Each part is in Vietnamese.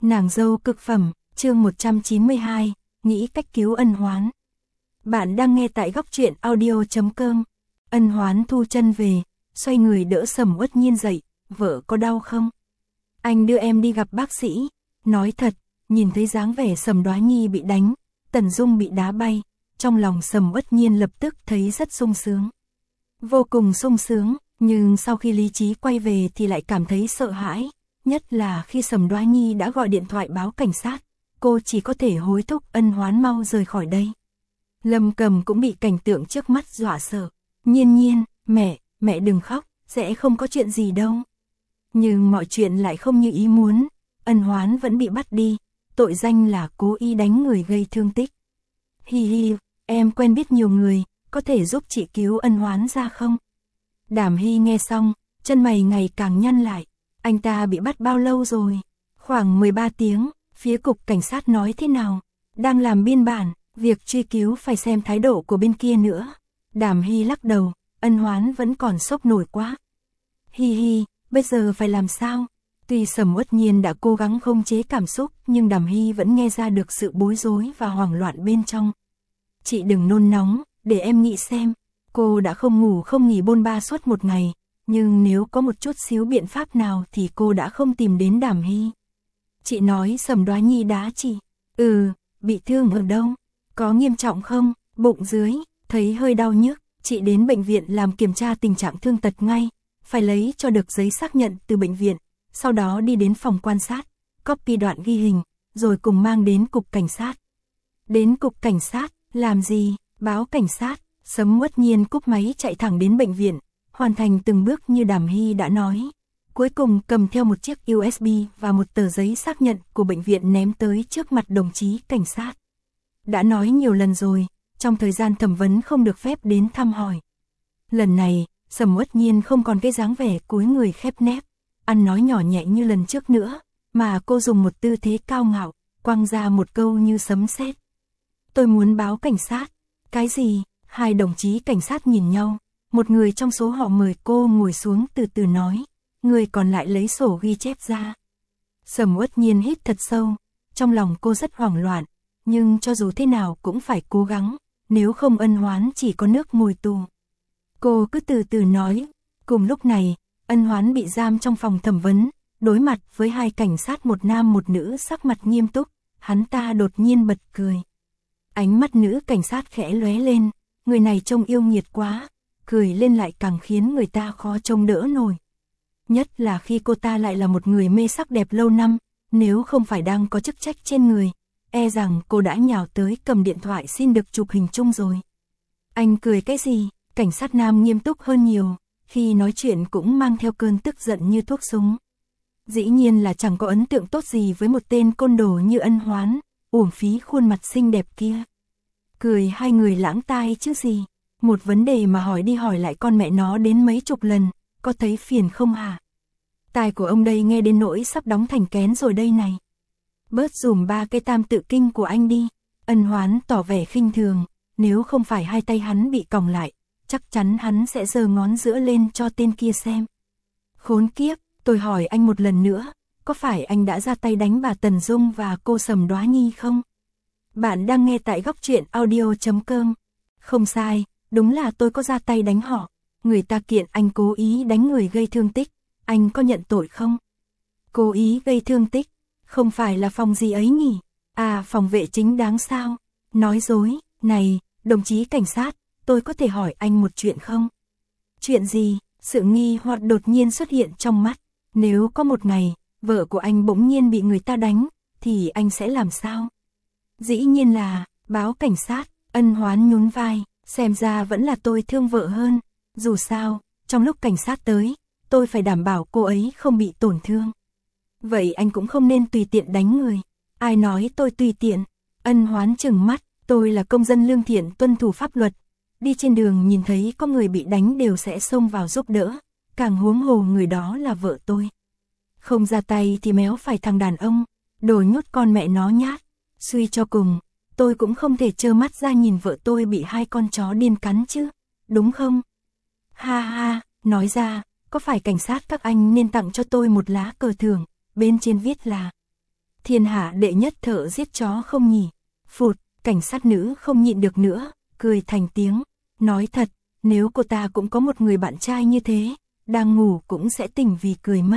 Nàng dâu cực phẩm, chương 192, nghĩ cách cứu Ân Hoán. Bạn đang nghe tại góc truyện audio.com. Ân Hoán thu chân về, xoay người đỡ Sầm Uất Nhiên dậy, vợ có đau không? Anh đưa em đi gặp bác sĩ. Nói thật, nhìn thấy dáng vẻ Sầm Đoá Nhi bị đánh, Tần Dung bị đá bay, trong lòng Sầm Uất Nhiên lập tức thấy rất sung sướng. Vô cùng sung sướng, nhưng sau khi lý trí quay về thì lại cảm thấy sợ hãi. Nhất là khi Sầm Đoá Nhi đã gọi điện thoại báo cảnh sát, cô chỉ có thể hối thúc Ân Hoán mau rời khỏi đây. Lâm Cầm cũng bị cảnh tượng trước mắt dọa sợ. Nhiên Nhiên, mẹ đừng khóc, sẽ không có chuyện gì đâu. Nhưng mọi chuyện lại không như ý muốn, Ân Hoán vẫn bị bắt đi, tội danh là cố ý đánh người gây thương tích. Hi hi, em quen biết nhiều người, có thể giúp chị cứu Ân Hoán ra không? Đàm Hy nghe xong, chân mày ngày càng nhăn lại. Anh ta bị bắt bao lâu rồi? Khoảng 13 tiếng, phía cục cảnh sát nói thế nào? Đang làm biên bản, việc truy cứu phải xem thái độ của bên kia nữa. Đàm Hy lắc đầu, Ân Hoán vẫn còn sốc nổi quá. Hi hi, bây giờ phải làm sao? Tuy Sầm Uất Nhiên đã cố gắng khống chế cảm xúc, nhưng Đàm Hy vẫn nghe ra được sự bối rối và hoảng loạn bên trong. Chị đừng nôn nóng, để em nghĩ xem. Cô đã không ngủ không nghỉ bôn ba suốt một ngày, nhưng nếu có một chút xíu biện pháp nào thì cô đã không tìm đến Đàm Hy. Chị nói Sầm Đoá Nhi đá chị. Bị thương ở đâu? Có nghiêm trọng không? Bụng dưới, thấy hơi đau nhức. Chị đến bệnh viện làm kiểm tra tình trạng thương tật ngay. Phải lấy cho được giấy xác nhận từ bệnh viện. Sau đó đi đến phòng quan sát, copy đoạn ghi hình, rồi cùng mang đến cục cảnh sát. Đến cục cảnh sát, làm gì? Báo cảnh sát. Sầm Uất Nhiên cúp máy chạy thẳng đến bệnh viện, hoàn thành từng bước như Đàm Hy đã nói. Cuối cùng cầm theo một chiếc USB và một tờ giấy xác nhận của bệnh viện ném tới trước mặt đồng chí cảnh sát. Đã nói nhiều lần rồi, trong thời gian thẩm vấn không được phép đến thăm hỏi. Lần này, Sầm Uất Nhiên không còn cái dáng vẻ cúi người khép nép, ăn nói nhỏ nhẹ như lần trước nữa, mà cô dùng một tư thế cao ngạo, quăng ra một câu như sấm sét. Tôi muốn báo cảnh sát. Cái gì? Hai đồng chí cảnh sát nhìn nhau, một người trong số họ mời cô ngồi xuống từ từ nói, người còn lại lấy sổ ghi chép ra. Sầm Uất Nhiên hít thật sâu, trong lòng cô rất hoảng loạn, nhưng cho dù thế nào cũng phải cố gắng, nếu không Ân Hoán chỉ có nước ngồi tù. Cô cứ từ từ nói. Cùng lúc này, Ân Hoán bị giam trong phòng thẩm vấn, đối mặt với hai cảnh sát một nam một nữ sắc mặt nghiêm túc, hắn ta đột nhiên bật cười. Ánh mắt nữ cảnh sát khẽ lóe lên. Người này trông yêu nghiệt quá, cười lên lại càng khiến người ta khó trông đỡ nổi. Nhất là khi cô ta lại là một người mê sắc đẹp lâu năm, nếu không phải đang có chức trách trên người, e rằng cô đã nhào tới cầm điện thoại xin được chụp hình chung rồi. Anh cười cái gì? Cảnh sát nam nghiêm túc hơn nhiều, khi nói chuyện cũng mang theo cơn tức giận như thuốc súng. Dĩ nhiên là chẳng có ấn tượng tốt gì với một tên côn đồ như Ân Hoán, uổng phí khuôn mặt xinh đẹp kia. Cười hai người lãng tai chứ gì. Một vấn đề mà hỏi đi hỏi lại con mẹ nó đến mấy chục lần, có thấy phiền không hả? Tai của ông đây nghe đến nỗi sắp đóng thành kén rồi đây này. Bớt dùm ba cái tam tự kinh của anh đi. Ân Hoán tỏ vẻ khinh thường, nếu không phải hai tay hắn bị còng lại, chắc chắn hắn sẽ giơ ngón giữa lên cho tên kia xem. Khốn kiếp, tôi hỏi anh một lần nữa, có phải anh đã ra tay đánh bà Tần Dung và cô Sầm Đoá Nhi không? Bạn đang nghe tại góc truyện audio.com. Không sai, đúng là tôi có ra tay đánh họ. Người ta kiện anh cố ý đánh người gây thương tích. Anh có nhận tội không? Cố ý gây thương tích? Không phải là phòng gì ấy nhỉ? À, phòng vệ chính đáng sao? Nói dối. Này, đồng chí cảnh sát, tôi có thể hỏi anh một chuyện không? Chuyện gì? Sự nghi hoặc đột nhiên xuất hiện trong mắt. Nếu có một ngày, vợ của anh bỗng nhiên bị người ta đánh, thì anh sẽ làm sao? Dĩ nhiên là, báo cảnh sát. Ân Hoán nhún vai, xem ra vẫn là tôi thương vợ hơn. Dù sao, trong lúc cảnh sát tới, tôi phải đảm bảo cô ấy không bị tổn thương. Vậy anh cũng không nên tùy tiện đánh người. Ai nói tôi tùy tiện? Ân Hoán trừng mắt, tôi là công dân lương thiện tuân thủ pháp luật. Đi trên đường nhìn thấy có người bị đánh đều sẽ xông vào giúp đỡ, càng huống hồ người đó là vợ tôi. Không ra tay thì méo phải thằng đàn ông, đồ nhốt con mẹ nó nhát. Suy cho cùng, tôi cũng không thể trơ mắt ra nhìn vợ tôi bị hai con chó điên cắn chứ, đúng không? Ha ha, nói ra, có phải cảnh sát các anh nên tặng cho tôi một lá cờ thưởng, bên trên viết là Thiên hạ đệ nhất thợ giết chó không nhỉ? Phụt, cảnh sát nữ không nhịn được nữa, cười thành tiếng. Nói thật, nếu cô ta cũng có một người bạn trai như thế, đang ngủ cũng sẽ tỉnh vì cười mất.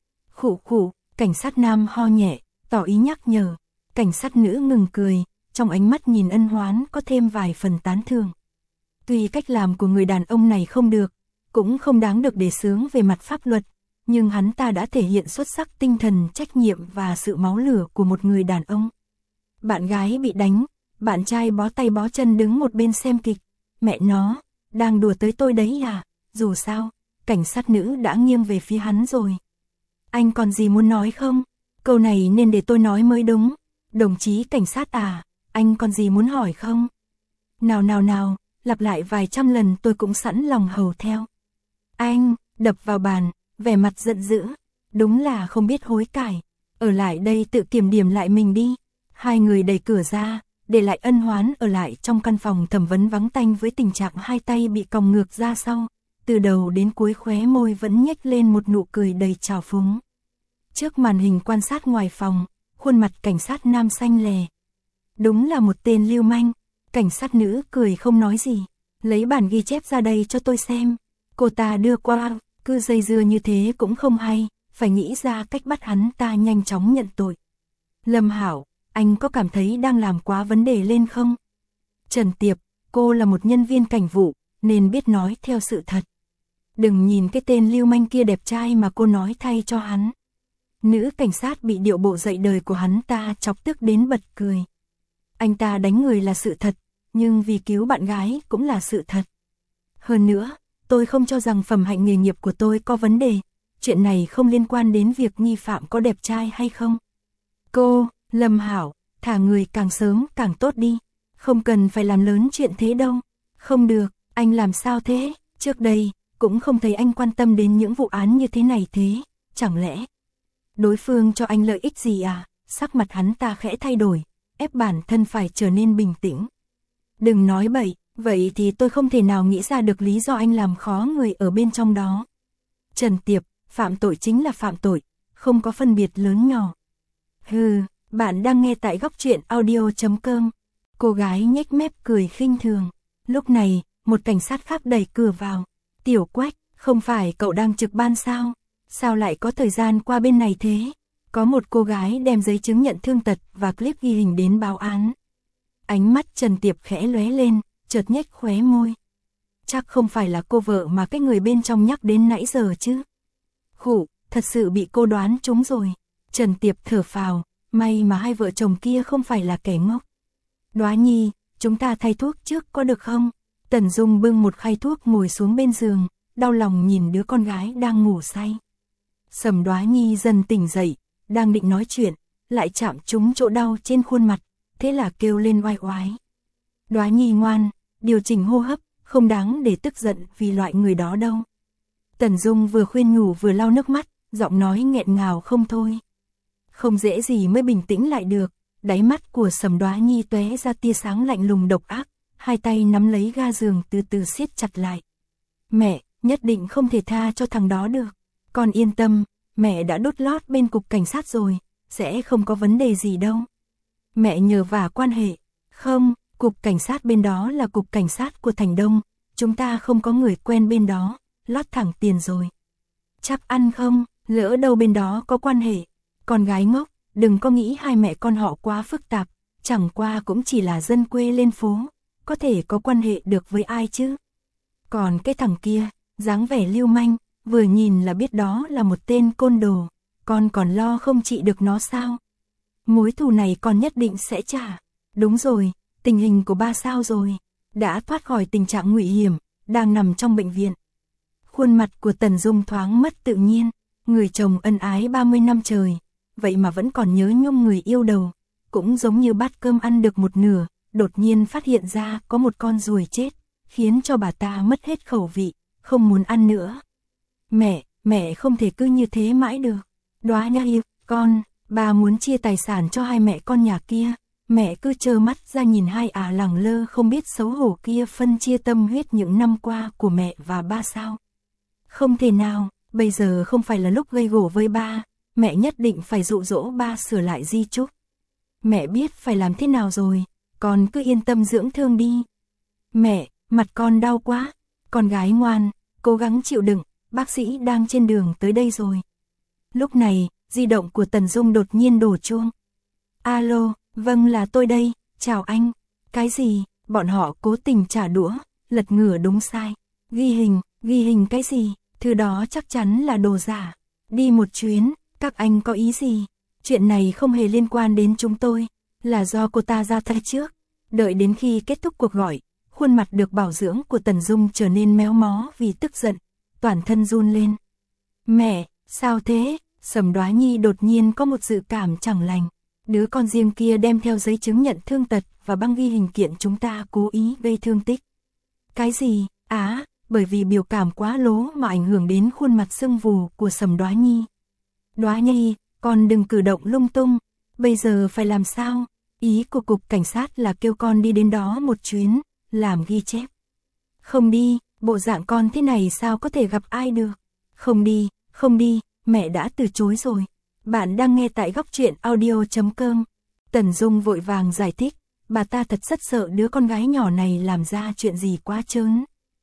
Khụ khụ, cảnh sát nam ho nhẹ, tỏ ý nhắc nhở. Cảnh sát nữ ngừng cười, trong ánh mắt nhìn Ân Hoán có thêm vài phần tán thưởng. Tuy cách làm của người đàn ông này không được, cũng không đáng được đề xướng về mặt pháp luật, nhưng hắn ta đã thể hiện xuất sắc tinh thần, trách nhiệm và sự máu lửa của một người đàn ông. Bạn gái bị đánh, bạn trai bó tay bó chân đứng một bên xem kịch. Mẹ nó, đang đùa tới tôi đấy à? Dù sao, cảnh sát nữ đã nghiêng về phía hắn rồi. Anh còn gì muốn nói không? Câu này nên để tôi nói mới đúng. Đồng chí cảnh sát à, anh còn gì muốn hỏi không? Nào nào nào, lặp lại vài trăm lần tôi cũng sẵn lòng hầu theo. Anh, đập vào bàn, vẻ mặt giận dữ. Đúng là không biết hối cải. Ở lại đây tự kiểm điểm lại mình đi. Hai người đẩy cửa ra, để lại Ân Hoán ở lại trong căn phòng thẩm vấn vắng tanh với tình trạng hai tay bị còng ngược ra sau. Từ đầu đến cuối khóe môi vẫn nhếch lên một nụ cười đầy trào phúng. Trước màn hình quan sát ngoài phòng, khuôn mặt cảnh sát nam xanh lè. Đúng là một tên lưu manh. Cảnh sát nữ cười không nói gì. Lấy bản ghi chép ra đây cho tôi xem. Cô ta đưa qua, cứ dây dưa như thế cũng không hay, phải nghĩ ra cách bắt hắn ta nhanh chóng nhận tội. Lâm Hảo, anh có cảm thấy đang làm quá vấn đề lên không? Trần Tiệp, cô là một nhân viên cảnh vụ, nên biết nói theo sự thật. Đừng nhìn cái tên lưu manh kia đẹp trai mà cô nói thay cho hắn. Nữ cảnh sát bị điệu bộ dạy đời của hắn ta chọc tức đến bật cười. Anh ta đánh người là sự thật, nhưng vì cứu bạn gái cũng là sự thật. Hơn nữa, tôi không cho rằng phẩm hạnh nghề nghiệp của tôi có vấn đề. Chuyện này không liên quan đến việc nghi phạm có đẹp trai hay không. Cô, Lâm Hảo, thả người càng sớm càng tốt đi. Không cần phải làm lớn chuyện thế đâu. Không được, anh làm sao thế? Trước đây, cũng không thấy anh quan tâm đến những vụ án như thế này thế. Chẳng lẽ đối phương cho anh lợi ích gì à? Sắc mặt hắn ta khẽ thay đổi, ép bản thân phải trở nên bình tĩnh. Đừng nói bậy, vậy thì tôi không thể nào nghĩ ra được lý do anh làm khó người ở bên trong đó. Trần Tiệp, phạm tội chính là phạm tội, không có phân biệt lớn nhỏ. Hừ, bạn đang nghe tại góc truyện audio.com. Cô gái nhếch mép cười khinh thường. Lúc này, một cảnh sát khác đẩy cửa vào. Tiểu Quách, không phải cậu đang trực ban sao? Sao lại có thời gian qua bên này thế? Có một cô gái đem giấy chứng nhận thương tật và clip ghi hình đến báo án. Ánh mắt Trần Tiệp khẽ lóe lên, chợt nhếch khóe môi. Chắc không phải là cô vợ mà cái người bên trong nhắc đến nãy giờ chứ? Khụ, thật sự bị cô đoán trúng rồi. Trần Tiệp thở phào, may mà hai vợ chồng kia không phải là kẻ ngốc. Đoá Nhi, chúng ta thay thuốc trước có được không? Tần Dung bưng một khay thuốc ngồi xuống bên giường, đau lòng nhìn đứa con gái đang ngủ say. Sầm Đoá Nhi dần tỉnh dậy, đang định nói chuyện, lại chạm trúng chỗ đau trên khuôn mặt, thế là kêu lên oai oái. Đoá Nhi ngoan, điều chỉnh hô hấp, không đáng để tức giận vì loại người đó đâu. Tần Dung vừa khuyên nhủ vừa lau nước mắt, giọng nói nghẹn ngào không thôi. Không dễ gì mới bình tĩnh lại được, đáy mắt của Sầm Đoá Nhi tóe ra tia sáng lạnh lùng độc ác, hai tay nắm lấy ga giường từ từ siết chặt lại. Mẹ, nhất định không thể tha cho thằng đó được. Con yên tâm, mẹ đã đút lót bên cục cảnh sát rồi, sẽ không có vấn đề gì đâu. Mẹ nhờ vả quan hệ. Không, cục cảnh sát bên đó là cục cảnh sát của Thành Đông, chúng ta không có người quen bên đó, lót thẳng tiền rồi. Chắc ăn không, lỡ đâu bên đó có quan hệ. Con gái ngốc, đừng có nghĩ hai mẹ con họ quá phức tạp, chẳng qua cũng chỉ là dân quê lên phố, có thể có quan hệ được với ai chứ. Còn cái thằng kia, dáng vẻ lưu manh, vừa nhìn là biết đó là một tên côn đồ, con còn lo không trị được nó sao? Mối thù này con nhất định sẽ trả. Đúng rồi, tình hình của ba sao rồi? Đã thoát khỏi tình trạng nguy hiểm, đang nằm trong bệnh viện. Khuôn mặt của Tần Dung thoáng mất tự nhiên, người chồng ân ái 30 năm trời, vậy mà vẫn còn nhớ nhung người yêu đầu, cũng giống như bát cơm ăn được một nửa, đột nhiên phát hiện ra có một con ruồi chết, khiến cho bà ta mất hết khẩu vị, không muốn ăn nữa. Mẹ không thể cứ như thế mãi được. Đoá Nhi, con, bà muốn chia tài sản cho hai mẹ con nhà kia, mẹ cứ trơ mắt ra nhìn hai ả lẳng lơ không biết xấu hổ kia phân chia tâm huyết những năm qua của mẹ và ba sao? Không thể nào, bây giờ không phải là lúc gây gổ với ba, mẹ nhất định phải dụ dỗ ba sửa lại di chúc. Mẹ biết phải làm thế nào rồi, con cứ yên tâm dưỡng thương đi. Mẹ, mặt con đau quá, con gái ngoan, cố gắng chịu đựng, bác sĩ đang trên đường tới đây rồi. Lúc này, di động của Tần Dung đột nhiên đổ chuông. Alo, vâng là tôi đây, chào anh. Cái gì, bọn họ cố tình trả đũa, lật ngửa đúng sai. Ghi hình cái gì, thứ đó chắc chắn là đồ giả. Đi một chuyến, các anh có ý gì? Chuyện này không hề liên quan đến chúng tôi, là do cô ta ra tay trước. Đợi đến khi kết thúc cuộc gọi, khuôn mặt được bảo dưỡng của Tần Dung trở nên méo mó vì tức giận, toàn thân run lên. Mẹ, sao thế? Sầm Đoá Nhi đột nhiên có một dự cảm chẳng lành. Đứa con riêng kia đem theo giấy chứng nhận thương tật và băng ghi hình kiện chúng ta cố ý gây thương tích. Cái gì? Bởi vì biểu cảm quá lố mà ảnh hưởng đến khuôn mặt sưng vù của Sầm Đoá Nhi. Đoá Nhi, con đừng cử động lung tung, bây giờ phải làm sao? Ý của cục cảnh sát là kêu con đi đến đó một chuyến, làm ghi chép. Không đi, bộ dạng con thế này sao có thể gặp ai được? Không đi, mẹ đã từ chối rồi. Bạn đang nghe tại góc truyện audio.com. Tần Dung vội vàng giải thích, bà ta thật rất sợ đứa con gái nhỏ này làm ra chuyện gì quá trớn.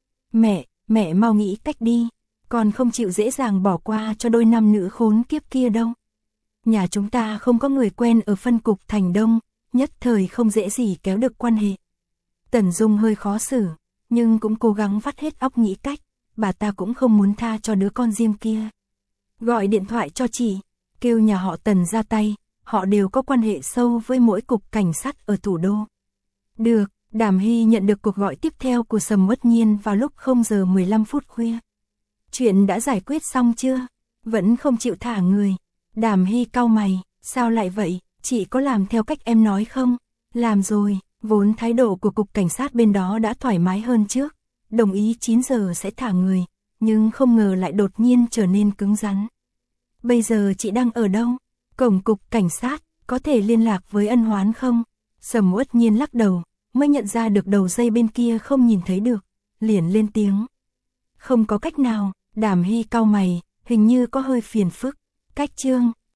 Mẹ mau nghĩ cách đi, con không chịu dễ dàng bỏ qua cho đôi nam nữ khốn kiếp kia đâu. Nhà chúng ta không có người quen ở phân cục Thành Đông, nhất thời không dễ gì kéo được quan hệ. Tần Dung hơi khó xử, nhưng cũng cố gắng vắt hết óc nghĩ cách, bà ta cũng không muốn tha cho đứa con riêng kia. Gọi điện thoại cho chị, kêu nhà họ Tần ra tay, họ đều có quan hệ sâu với mỗi cục cảnh sát ở thủ đô. Được, Đàm Hy nhận được cuộc gọi tiếp theo của Sầm Uất Nhiên vào lúc 0 giờ 15 phút khuya. Chuyện đã giải quyết xong chưa? Vẫn không chịu thả người. Đàm Hy cau mày, sao lại vậy? Chị có làm theo cách em nói không? Làm rồi, vốn thái độ của cục cảnh sát bên đó đã thoải mái hơn trước, đồng ý 9 giờ sẽ thả người, nhưng không ngờ lại đột nhiên trở nên cứng rắn. Bây giờ chị đang ở đâu? Cổng cục cảnh sát, có thể liên lạc với Ân Hoán không? Sầm Uất Nhiên lắc đầu, mới nhận ra được đầu dây bên kia không nhìn thấy được, liền lên tiếng. Không có cách nào. Đàm Hy cau mày, hình như có hơi phiền phức. Cách Trương,